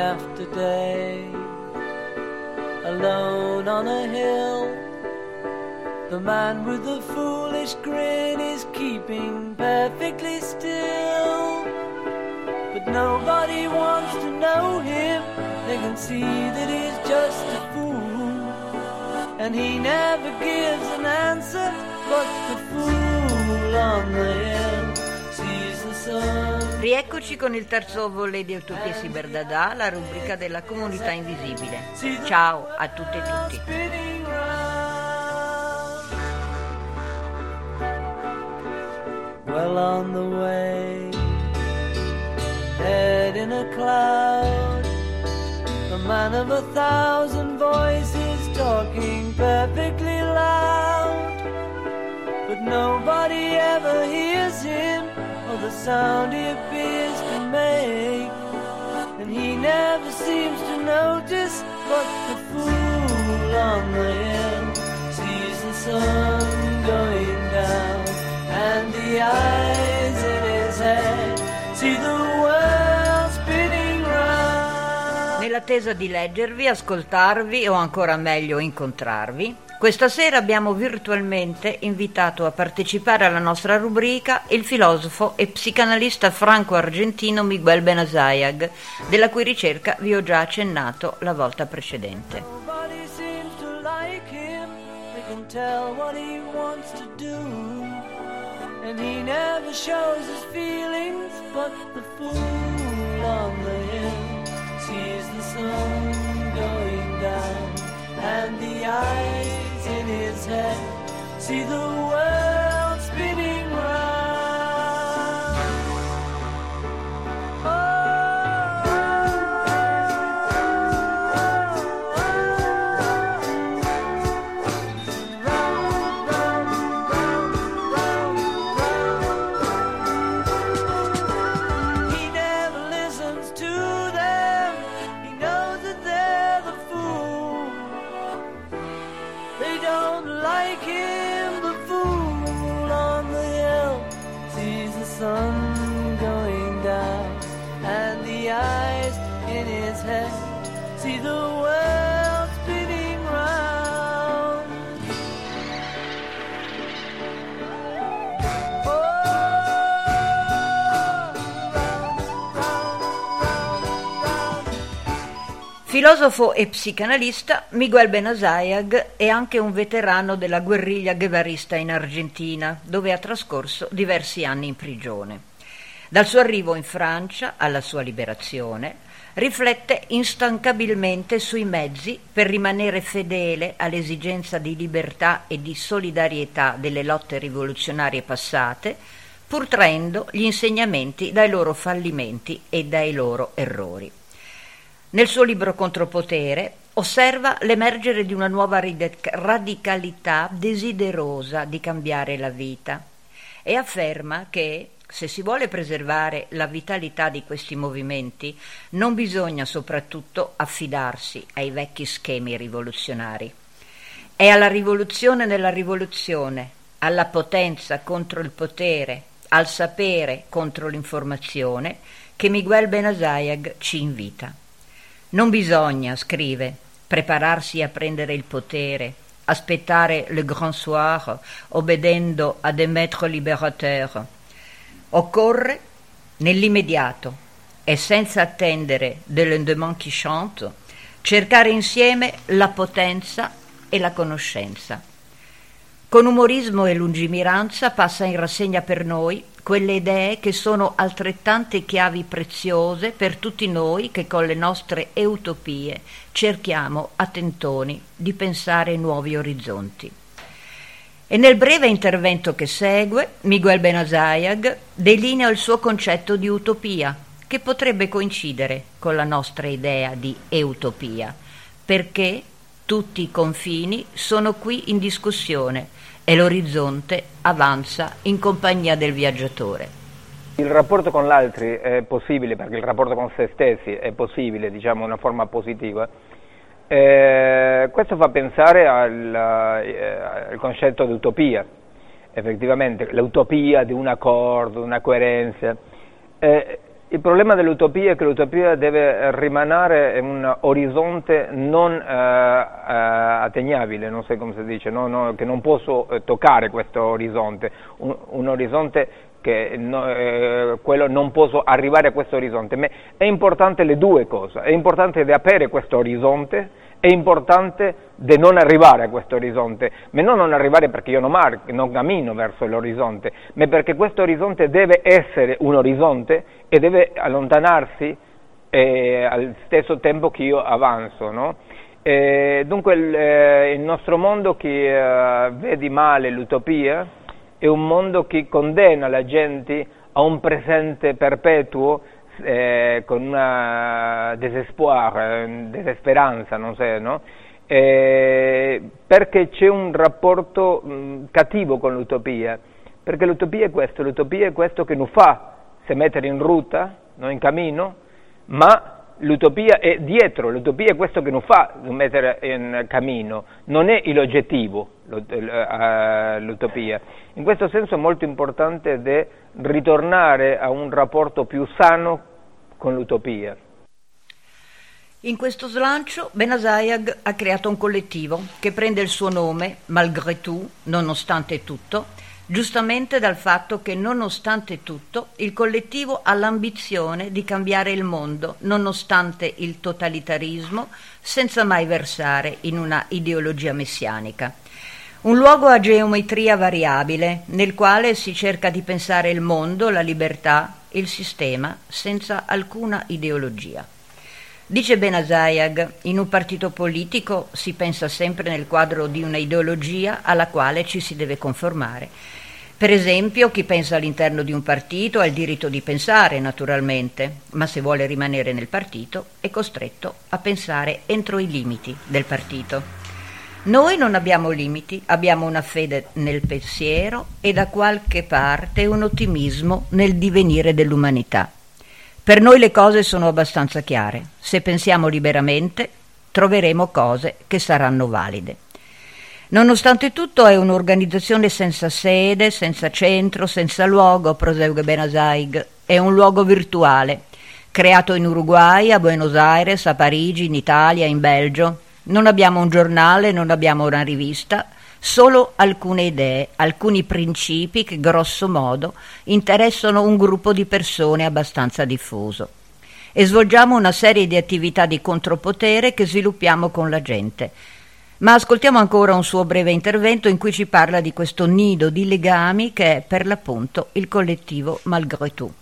after day, alone on a hill. The man with the foolish grin is keeping perfectly still. But nobody wants to know him. They can see that he's just a fool, and he never gives an answer. But the fool on the hill sees the sun. Rieccoci con il terzo volley di Utopia Cyberdada, la rubrica della comunità invisibile. Ciao a tutte e tutti. Well, on the way, head in a cloud, a man of 1,000 voices talking perfectly loud. But nobody ever hears him, or the sound he appears to make. And he never seems to notice, but the fool on the hill sees the sun going down. And the eyes in his head see the world spinning round. Nell'attesa di leggervi, ascoltarvi o ancora meglio incontrarvi, questa sera abbiamo virtualmente invitato a partecipare alla nostra rubrica il filosofo e psicanalista franco-argentino Miguel Benazayag, della cui ricerca vi ho già accennato la volta precedente. Nobody seems to like him. They can tell what he wants to do. And he never shows his feelings, but the fool on the hill sees the sun going down. And the eyes in his head see the world spinning round. Sun going down, and the eyes in his head see the world spinning round. Filosofo e psicanalista, Miguel Benazayag è anche un veterano della guerriglia guevarista in Argentina, dove ha trascorso diversi anni in prigione. Dal suo arrivo in Francia alla sua liberazione, riflette instancabilmente sui mezzi per rimanere fedele all'esigenza di libertà e di solidarietà delle lotte rivoluzionarie passate, pur traendo gli insegnamenti dai loro fallimenti e dai loro errori. Nel suo libro Contropotere osserva l'emergere di una nuova radicalità desiderosa di cambiare la vita e afferma che, se si vuole preservare la vitalità di questi movimenti, non bisogna soprattutto affidarsi ai vecchi schemi rivoluzionari. È alla rivoluzione nella rivoluzione, alla potenza contro il potere, al sapere contro l'informazione, che Miguel Benazayag ci invita. Non bisogna, scrive, prepararsi a prendere il potere, aspettare le grand soir, obbedendo a des maîtres libérateurs. Occorre, nell'immediato e senza attendere de lendemain qui chante, cercare insieme la potenza e la conoscenza. Con umorismo e lungimiranza passa in rassegna per noi quelle idee che sono altrettante chiavi preziose per tutti noi che con le nostre utopie cerchiamo a tentoni di pensare nuovi orizzonti. E nel breve intervento che segue, Miguel Benazayag delinea il suo concetto di utopia, che potrebbe coincidere con la nostra idea di utopia, perché tutti i confini sono qui in discussione e l'orizzonte avanza in compagnia del viaggiatore. Il rapporto con l'altro è possibile, perché il rapporto con se stessi è possibile, diciamo, in una forma positiva. Questo fa pensare al concetto di utopia, effettivamente l'utopia di un accordo, una coerenza. Il problema dell'utopia è che l'utopia deve rimanere un orizzonte non atteignabile, non so come si dice, che non posso toccare questo orizzonte, un orizzonte che quello non posso arrivare a questo orizzonte. Ma è importante le due cose, è importante di avere questo orizzonte, è importante di non arrivare a questo orizzonte, ma non arrivare perché io non cammino verso l'orizzonte, ma perché questo orizzonte deve essere un orizzonte e deve allontanarsi al stesso tempo che io avanzo, no? Dunque il nostro mondo che vede male l'utopia è un mondo che condanna la gente a un presente perpetuo con una desesperanza, non so, no? Perché c'è un rapporto cattivo con l'utopia, perché l'utopia è questo che non fa se mettere in rotta, non in cammino, ma l'utopia è dietro, l'utopia è questo che non fa mettere in cammino, non è l'oggettivo l'utopia. In questo senso è molto importante di ritornare a un rapporto più sano con l'utopia. In questo slancio Benazayag ha creato un collettivo che prende il suo nome, malgré tout, nonostante tutto, giustamente dal fatto che nonostante tutto il collettivo ha l'ambizione di cambiare il mondo, nonostante il totalitarismo, senza mai versare in una ideologia messianica. Un luogo a geometria variabile, nel quale si cerca di pensare il mondo, la libertà, il sistema, senza alcuna ideologia. Dice Benazayag, in un partito politico si pensa sempre nel quadro di una ideologia alla quale ci si deve conformare. Per esempio, chi pensa all'interno di un partito ha il diritto di pensare, naturalmente, ma se vuole rimanere nel partito è costretto a pensare entro i limiti del partito. Noi non abbiamo limiti, abbiamo una fede nel pensiero e da qualche parte un ottimismo nel divenire dell'umanità. Per noi le cose sono abbastanza chiare. Se pensiamo liberamente, troveremo cose che saranno valide. Nonostante tutto è un'organizzazione senza sede, senza centro, senza luogo, prosegue Benazayag. È un luogo virtuale, creato in Uruguay, a Buenos Aires, a Parigi, in Italia, in Belgio. Non abbiamo un giornale, non abbiamo una rivista, solo alcune idee, alcuni principi che grosso modo interessano un gruppo di persone abbastanza diffuso. E svolgiamo una serie di attività di contropotere che sviluppiamo con la gente. Ma ascoltiamo ancora un suo breve intervento in cui ci parla di questo nido di legami che è per l'appunto il collettivo Malgré tout.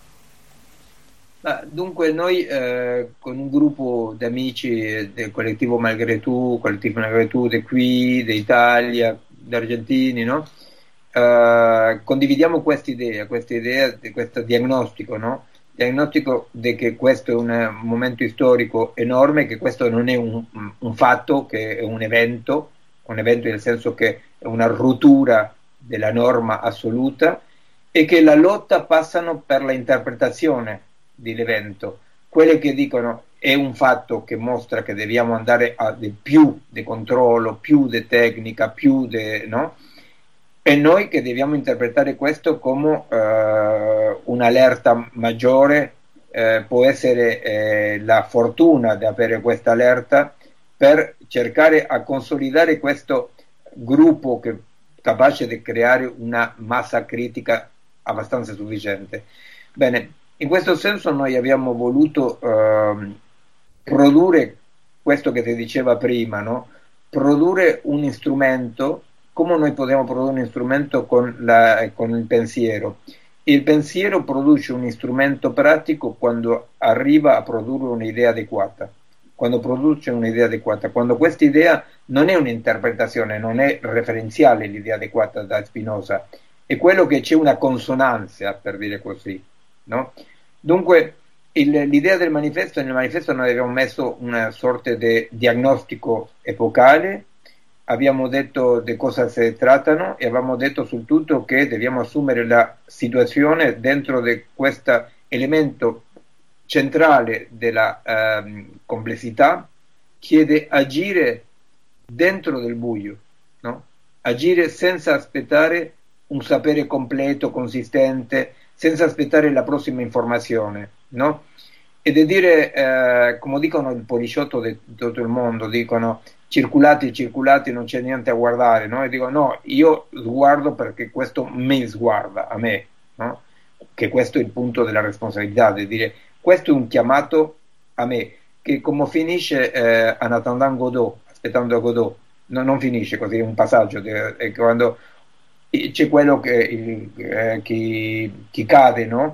Dunque noi con un gruppo di amici del collettivo Malgré tout di qui, d'Italia, di argentini, no? Condividiamo questa idea di questo diagnostico, no? Diagnostico di che questo è un momento storico enorme, che questo non è un fatto, che è un evento nel senso che è una rottura della norma assoluta e che la lotta passano per la interpretazione dell'evento. Quelle che dicono è un fatto che mostra che dobbiamo andare a più di controllo, più di tecnica, no? E noi che dobbiamo interpretare questo come un'allerta maggiore, può essere la fortuna di avere questa allerta per cercare a consolidare questo gruppo che capace di creare una massa critica abbastanza sufficiente. Bene, in questo senso noi abbiamo voluto produrre questo che ti diceva prima, no? Produrre un strumento. Come noi possiamo produrre un strumento con il pensiero? Il pensiero produce un strumento pratico quando arriva a produrre un'idea adeguata. Quando produce un'idea adeguata, quando questa idea non è un'interpretazione, non è referenziale l'idea adeguata da Spinoza, è quello che c'è una consonanza, per dire così, no? Dunque l'idea del manifesto, nel manifesto noi abbiamo messo una sorta di diagnostico epocale, abbiamo detto di cosa si trattano e abbiamo detto sul tutto che dobbiamo assumere la situazione dentro di questo elemento centrale della complessità, che è di agire dentro del buio, no? Agire senza aspettare un sapere completo, consistente, senza aspettare la prossima informazione, no? Ed è dire, come dicono il policiotto di tutto il mondo, dicono circulati, non c'è niente a guardare, no? E dico no, io sguardo perché questo mi sguarda, a me, no? Che questo è il punto della responsabilità, di dire questo è un chiamato a me, che come finisce en attendant Godot, aspettando Godot, non finisce così, è un passaggio, è quando c'è quello che chi cade, no?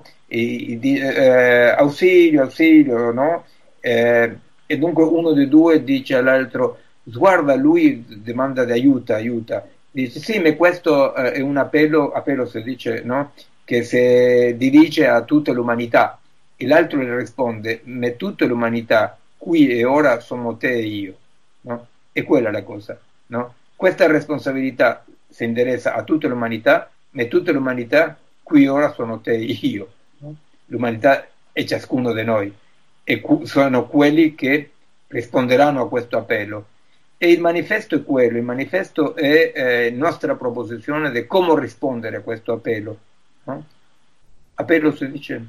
Ausilio, no? E dunque uno dei due dice all'altro sguarda, lui domanda di aiuta, dice sì, ma questo è un appello si dice, no? Che si dirige a tutta l'umanità, e l'altro le risponde ma tutta l'umanità qui e ora sono te e io, no? E quella è la cosa, no? Questa responsabilità si interessa a tutta l'umanità, ma tutta l'umanità qui e ora sono te e io, no? L'umanità è ciascuno di noi, e sono quelli che risponderanno a questo appello. E il manifesto è quello, il manifesto è nostra proposizione di come rispondere a questo appello, no? Appello si dice.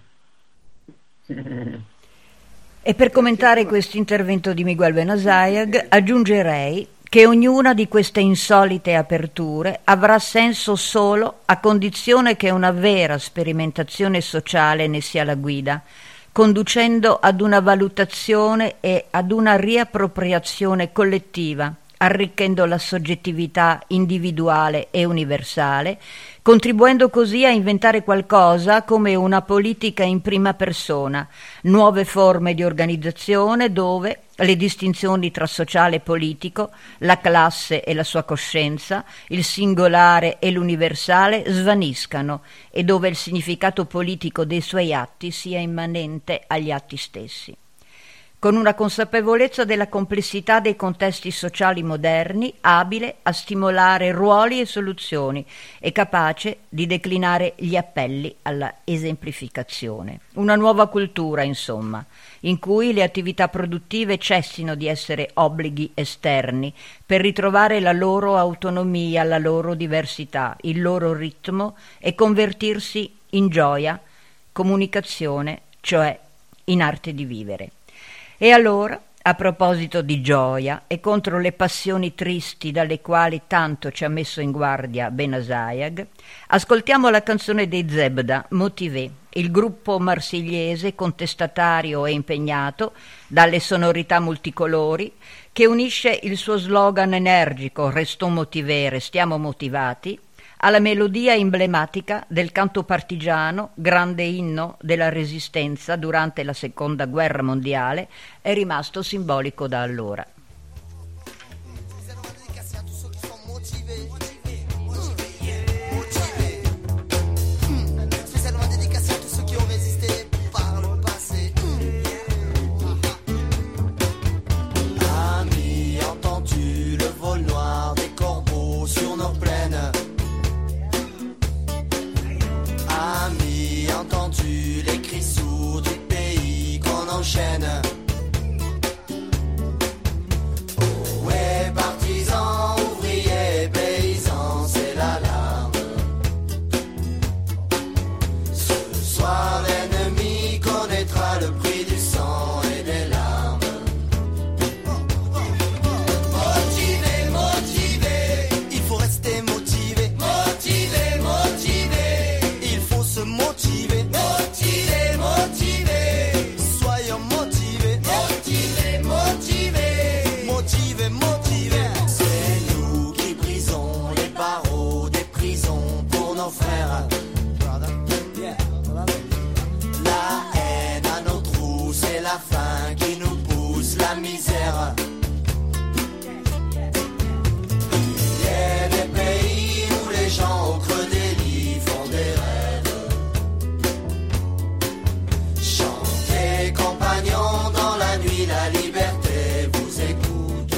E per commentare questo intervento di Miguel Benazayag aggiungerei che ognuna di queste insolite aperture avrà senso solo a condizione che una vera sperimentazione sociale ne sia la guida, conducendo ad una valutazione e ad una riappropriazione collettiva, arricchendo la soggettività individuale e universale, contribuendo così a inventare qualcosa come una politica in prima persona, nuove forme di organizzazione dove le distinzioni tra sociale e politico, la classe e la sua coscienza, il singolare e l'universale svaniscano e dove il significato politico dei suoi atti sia immanente agli atti stessi. Con una consapevolezza della complessità dei contesti sociali moderni, abile a stimolare ruoli e soluzioni e capace di declinare gli appelli alla esemplificazione. Una nuova cultura, insomma, in cui le attività produttive cessino di essere obblighi esterni per ritrovare la loro autonomia, la loro diversità, il loro ritmo e convertirsi in gioia, comunicazione, cioè in arte di vivere. E allora, a proposito di gioia e contro le passioni tristi dalle quali tanto ci ha messo in guardia Benazayag, ascoltiamo la canzone dei Zebda, Motivé, il gruppo marsigliese contestatario e impegnato dalle sonorità multicolori che unisce il suo slogan energico «Restons motivés, restiamo motivati» alla melodia emblematica del canto partigiano, grande inno della resistenza durante la Seconda Guerra Mondiale, è rimasto simbolico da allora. Ouais, partisans, ouvriers, paysans, c'est l'alarme. Ce soir, l'ennemi connaîtra le prix du sang et des larmes. Motivé, motivé, il faut rester motivé. Motivé, motivé, il faut se motiver. Motivé, motivé, soyons motivés. Motivé, motivé, motivé, motivé. C'est nous qui brisons les barreaux des prisons pour nos frères. La haine à nos trous, c'est la faim qui nous pousse, la misère. Il y a des pays où les gens au creux des lits font des rêves. Chantez, compagnons, dans la nuit, la liberté vous écoute.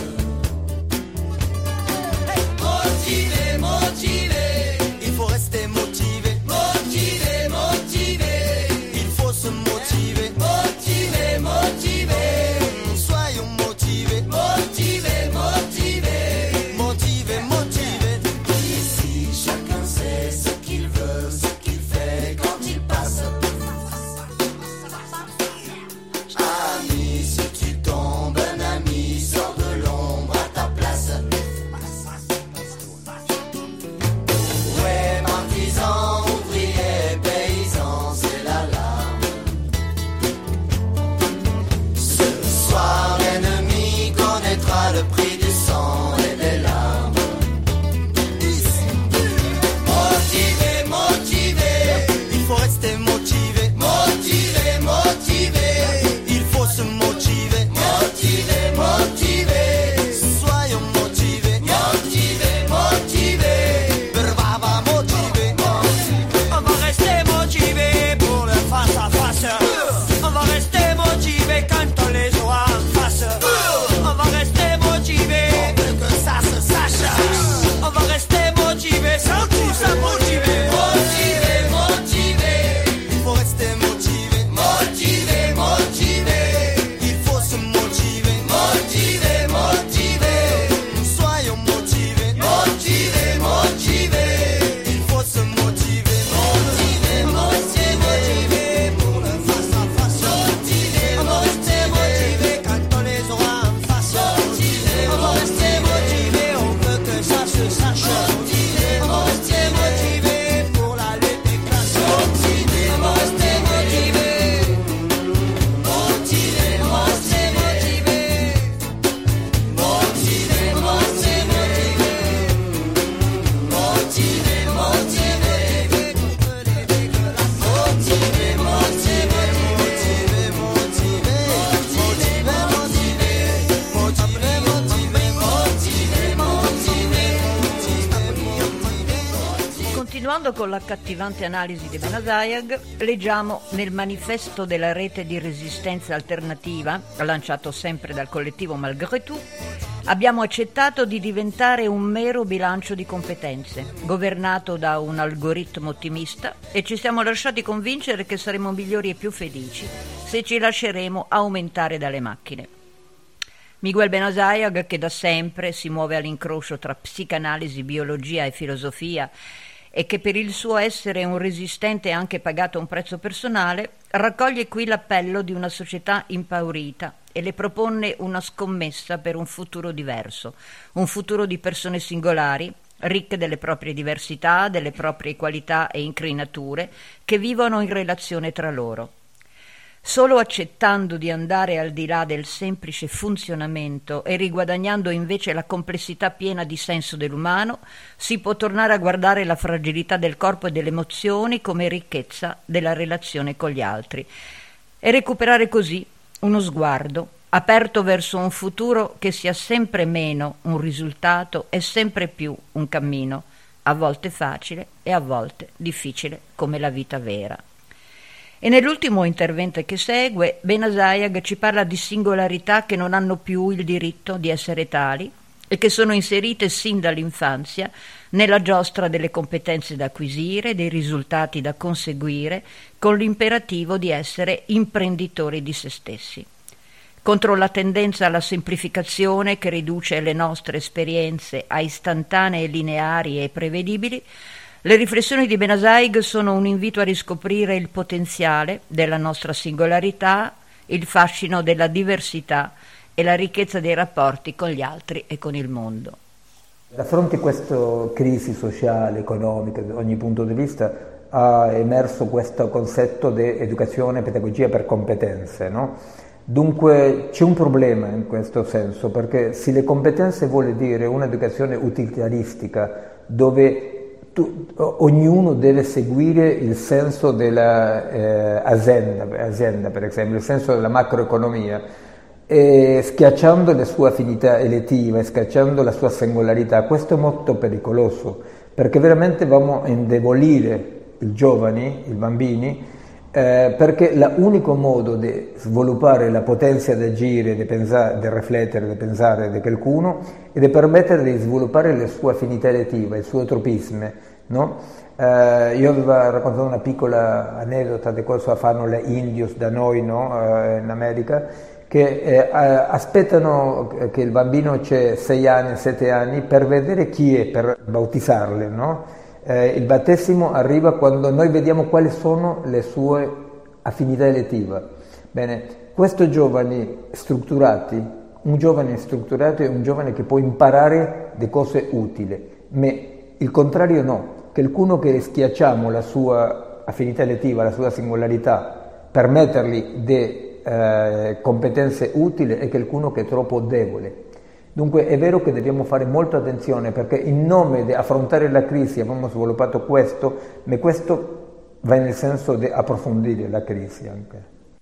Motivé, motivé, il faut rester motivé. Motivé, motivé, il faut se motiver. Motivé, motivé, soyons motivés. Continuando con l'accattivante analisi di Benazayag, leggiamo nel manifesto della rete di resistenza alternativa, lanciato sempre dal collettivo Malgré Tout: abbiamo accettato di diventare un mero bilancio di competenze, governato da un algoritmo ottimista, e ci siamo lasciati convincere che saremo migliori e più felici se ci lasceremo aumentare dalle macchine. Miguel Benazayag, che da sempre si muove all'incrocio tra psicanalisi, biologia e filosofia, e che per il suo essere un resistente ha anche pagato un prezzo personale, raccoglie qui l'appello di una società impaurita e le propone una scommessa per un futuro diverso, un futuro di persone singolari, ricche delle proprie diversità, delle proprie qualità e incrinature, che vivono in relazione tra loro. Solo accettando di andare al di là del semplice funzionamento e riguadagnando invece la complessità piena di senso dell'umano, si può tornare a guardare la fragilità del corpo e delle emozioni come ricchezza della relazione con gli altri e recuperare così uno sguardo aperto verso un futuro che sia sempre meno un risultato e sempre più un cammino, a volte facile e a volte difficile come la vita vera. E nell'ultimo intervento che segue, Benazayag ci parla di singolarità che non hanno più il diritto di essere tali e che sono inserite sin dall'infanzia nella giostra delle competenze da acquisire, dei risultati da conseguire, con l'imperativo di essere imprenditori di se stessi. Contro la tendenza alla semplificazione che riduce le nostre esperienze a istantanee, lineari e prevedibili, le riflessioni di Benazayag sono un invito a riscoprire il potenziale della nostra singolarità, il fascino della diversità e la ricchezza dei rapporti con gli altri e con il mondo. Da fronte a questa crisi sociale, economica, da ogni punto di vista, ha emerso questo concetto di educazione e pedagogia per competenze, no? Dunque c'è un problema in questo senso, perché se le competenze vuole dire un'educazione utilitaristica dove ognuno deve seguire il senso della azienda, per esempio, il senso della macroeconomia, e schiacciando le sue affinità elettive, schiacciando la sua singolarità. Questo è molto pericoloso, perché veramente vanno a indebolire i giovani, i bambini, perché l'unico modo di sviluppare la potenza di agire, di pensare, di riflettere, di pensare di qualcuno è di permettere di sviluppare le sue affinità elettive, il suo tropismo, no? Io avevo raccontato una piccola aneddota di cosa fanno le indios da noi, no? In America, che aspettano che il bambino c'è 6 anni, 7 anni per vedere chi è, per bautizzarle, no? Il battesimo arriva quando noi vediamo quali sono le sue affinità elettive. Bene, questi giovani strutturati, un giovane strutturato è un giovane che può imparare le cose utili, ma il contrario no, qualcuno che schiacciamo la sua affinità elettiva, la sua singolarità, per mettergli delle competenze utili, è qualcuno che è troppo debole. Dunque è vero che dobbiamo fare molta attenzione, perché in nome di affrontare la crisi abbiamo sviluppato questo, ma questo va nel senso di approfondire la crisi anche.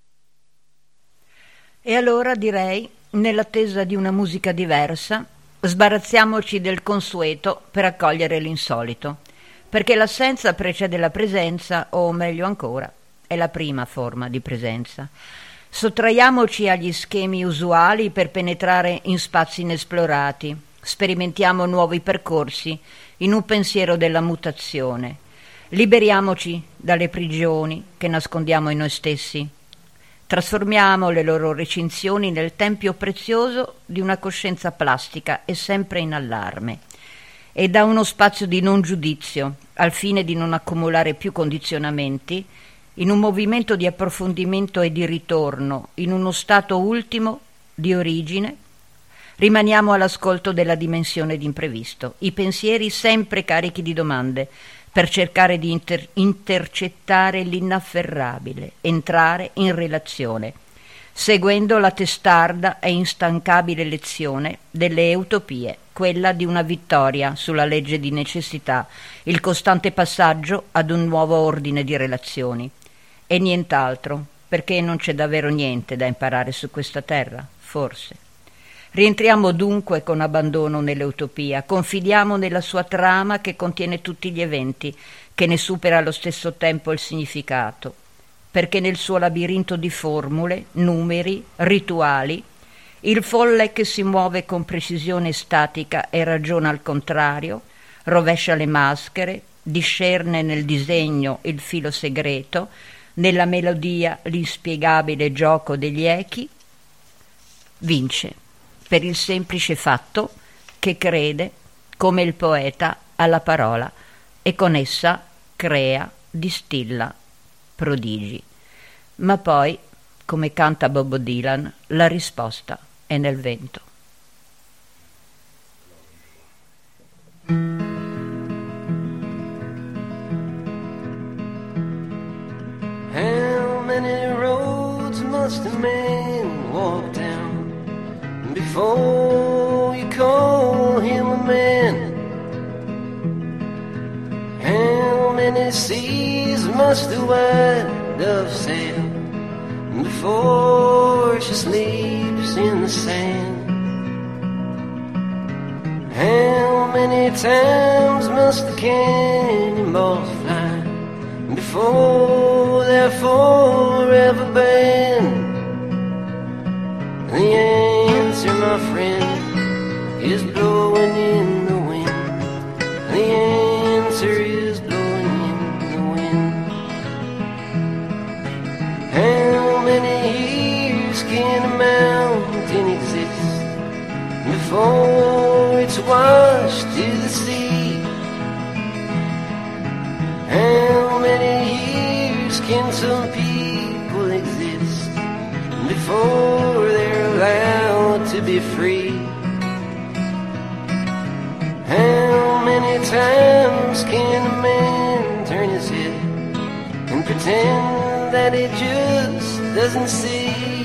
E allora direi, nell'attesa di una musica diversa, sbarazziamoci del consueto per accogliere l'insolito, perché l'assenza precede la presenza, o meglio ancora, è la prima forma di presenza. Sottraiamoci agli schemi usuali per penetrare in spazi inesplorati, sperimentiamo nuovi percorsi in un pensiero della mutazione, liberiamoci dalle prigioni che nascondiamo in noi stessi, trasformiamo le loro recinzioni nel tempio prezioso di una coscienza plastica e sempre in allarme, e da uno spazio di non giudizio, al fine di non accumulare più condizionamenti, in un movimento di approfondimento e di ritorno, in uno stato ultimo di origine, rimaniamo all'ascolto della dimensione d'imprevisto, i pensieri sempre carichi di domande, per cercare di intercettare l'inafferrabile, entrare in relazione, seguendo la testarda e instancabile lezione delle utopie, quella di una vittoria sulla legge di necessità, il costante passaggio ad un nuovo ordine di relazioni. E nient'altro, perché non c'è davvero niente da imparare su questa terra, forse. Rientriamo dunque con abbandono nell'utopia, confidiamo nella sua trama che contiene tutti gli eventi, che ne supera allo stesso tempo il significato, perché nel suo labirinto di formule, numeri, rituali, il folle che si muove con precisione statica e ragiona al contrario, rovescia le maschere, discerne nel disegno il filo segreto, nella melodia l'inspiegabile gioco degli echi, vince per il semplice fatto che crede, come il poeta, alla parola e con essa crea, distilla prodigi. Ma poi, come canta Bob Dylan, la risposta è nel vento. How many roads must a man walk down before you call him a man? How many seas must the white dove sail before she sleeps in the sand? How many times must the cannonballs fly before they're forever banned? The answer, my friend, is blowing in the wind. The answer is blowing in the wind. How many years can a mountain exist before it's washed to the sea? How many years can some people exist before they're allowed to be free? How many times can a man turn his head and pretend that he just doesn't see?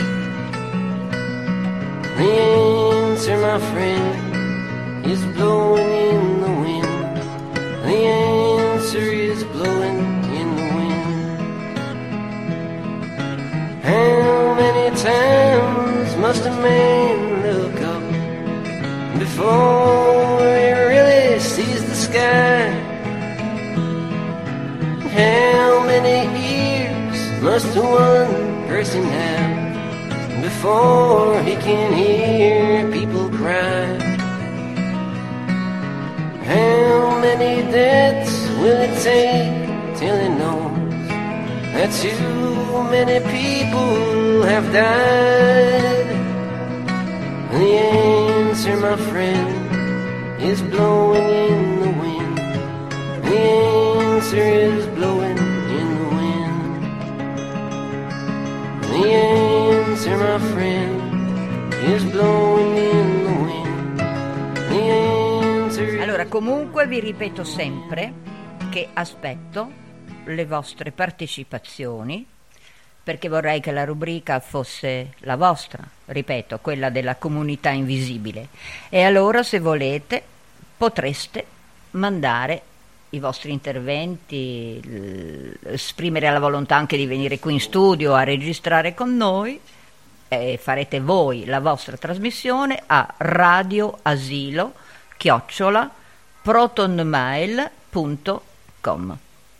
The answer, my friend, is blowing in the wind. The answer is blowing in the wind. How many times must a man look up before he really sees the sky? How many ears must one person have before he can hear people cry? How many deaths will it take till he knows that too many people have died? The answer, my friend, is blowing in the wind. The answer is blowing in the wind. The answer, my friend, is blowing in the wind. The answer. Allora, comunque vi ripeto sempre che aspetto le vostre partecipazioni, perché vorrei che la rubrica fosse la vostra, ripeto, quella della comunità invisibile. E allora, se volete, potreste mandare i vostri interventi, esprimere la volontà anche di venire qui in studio a registrare con noi, e farete voi la vostra trasmissione a radioasilo@protonmail.com.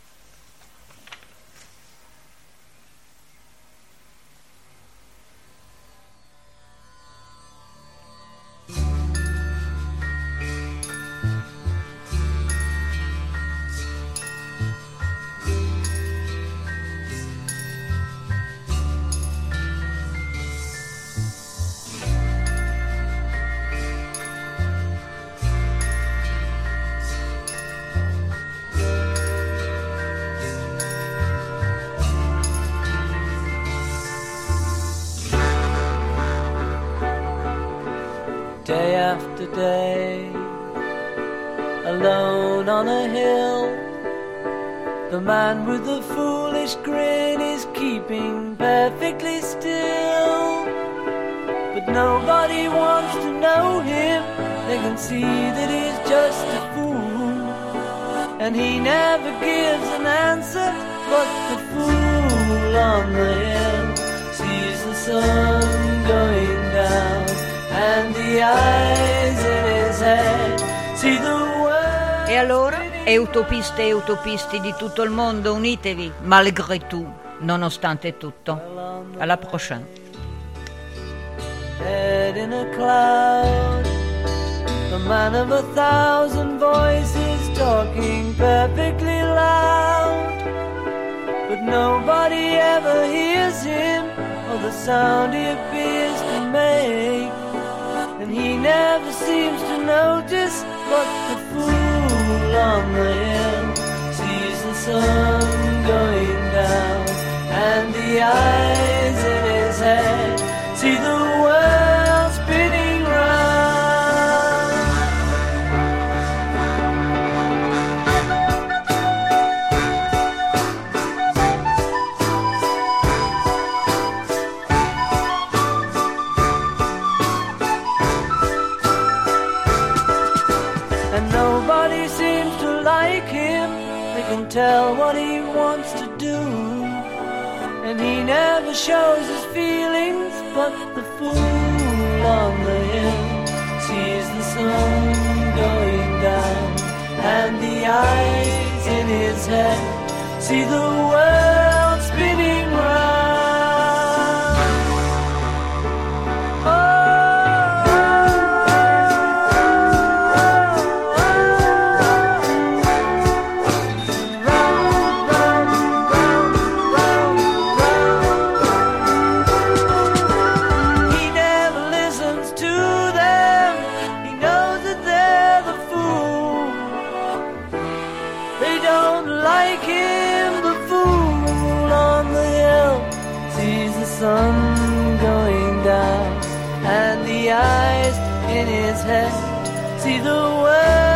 Day after day, alone on a hill, the man with the foolish grin is keeping perfectly still. But nobody wants to know him, they can see that he's just a fool. And he never gives an answer, but the fool on the hill sees the sun going down, and the eyes in his head see the world. E allora E utopiste e utopisti di tutto il mondo, unitevi, malgré tout, nonostante tutto. Alla prochaine. Head in a cloud, a man of 1,000 voices talking perfectly loud, but nobody ever hears him or the sound he appears to make, and he never seems to notice what the fool on the hill sees the sun going down, and the eyes in his head see the world spinning round. And nobody seems to like him. They can tell what he wants to do, and he never shows his feelings. But the fool on the hill sees the sun going down, and the eyes in his head see the world spinning round. Sun going down, and the eyes in his head see the world